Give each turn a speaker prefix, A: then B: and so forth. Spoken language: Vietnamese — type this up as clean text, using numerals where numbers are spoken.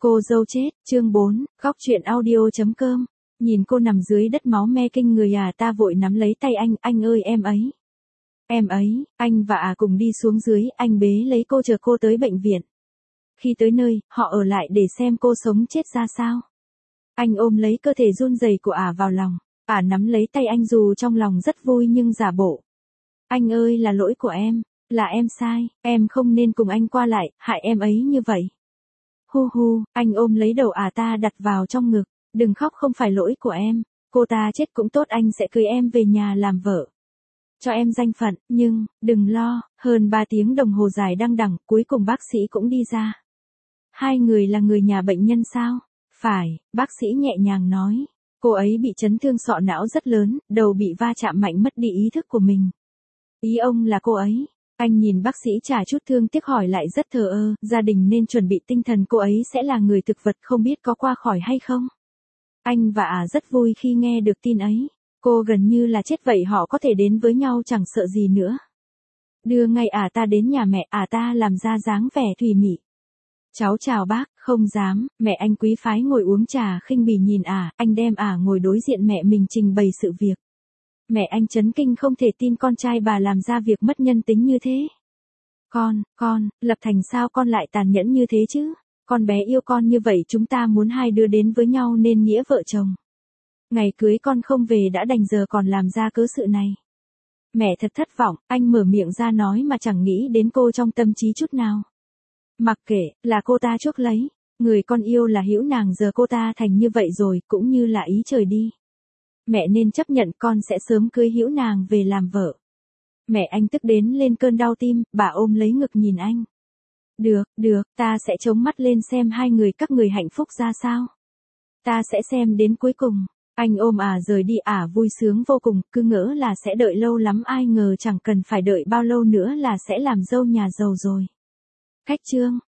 A: Cô dâu chết, chương 4, khóc chuyện audio.com. Nhìn cô nằm dưới đất máu me kinh người ta vội nắm lấy tay anh ơi em ấy. Em ấy, anh và cùng đi xuống dưới, anh bế lấy cô chờ cô tới bệnh viện. Khi tới nơi, họ ở lại để xem cô sống chết ra sao. Anh ôm lấy cơ thể run rẩy của vào lòng, nắm lấy tay anh dù trong lòng rất vui nhưng giả bộ. Anh ơi là lỗi của em, là em sai, em không nên cùng anh qua lại, hại em ấy như vậy. Hu hu, anh ôm lấy đầu ta đặt vào trong ngực, đừng khóc không phải lỗi của em, cô ta chết cũng tốt anh sẽ cưới em về nhà làm vợ. Cho em danh phận, nhưng, đừng lo, hơn 3 tiếng đồng hồ dài đăng đẳng, cuối cùng bác sĩ cũng đi ra. Hai người là người nhà bệnh nhân sao? Phải, bác sĩ nhẹ nhàng nói, cô ấy bị chấn thương sọ não rất lớn, đầu bị va chạm mạnh mất đi ý thức của mình. Ý ông là cô ấy. Anh nhìn bác sĩ chả chút thương tiếc hỏi lại rất thờ ơ, gia đình nên chuẩn bị tinh thần cô ấy sẽ là người thực vật không biết có qua khỏi hay không. Anh và rất vui khi nghe được tin ấy, cô gần như là chết vậy họ có thể đến với nhau chẳng sợ gì nữa. Đưa ngay ta đến nhà mẹ ta làm ra dáng vẻ thùy mị. Cháu chào bác, không dám, mẹ anh quý phái ngồi uống trà khinh bỉ nhìn anh đem ngồi đối diện mẹ mình trình bày sự việc. Mẹ anh chấn kinh không thể tin con trai bà làm ra việc mất nhân tính như thế. Con, Lập Thành sao con lại tàn nhẫn như thế chứ? Con bé yêu con như vậy chúng ta muốn hai đứa đến với nhau nên nghĩa vợ chồng. Ngày cưới con không về đã đành giờ còn làm ra cớ sự này. Mẹ thật thất vọng, anh mở miệng ra nói mà chẳng nghĩ đến cô trong tâm trí chút nào. Mặc kệ, là cô ta chuốc lấy, người con yêu là hữu nàng giờ cô ta thành như vậy rồi cũng như là ý trời đi. Mẹ nên chấp nhận con sẽ sớm cưới hữu nàng về làm vợ. Mẹ anh tức đến lên cơn đau tim, bà ôm lấy ngực nhìn anh. Được, ta sẽ chống mắt lên xem hai người các người hạnh phúc ra sao. Ta sẽ xem đến cuối cùng. Anh ôm rời đi vui sướng vô cùng, cứ ngỡ là sẽ đợi lâu lắm ai ngờ chẳng cần phải đợi bao lâu nữa là sẽ làm dâu nhà giàu rồi. Khách trương,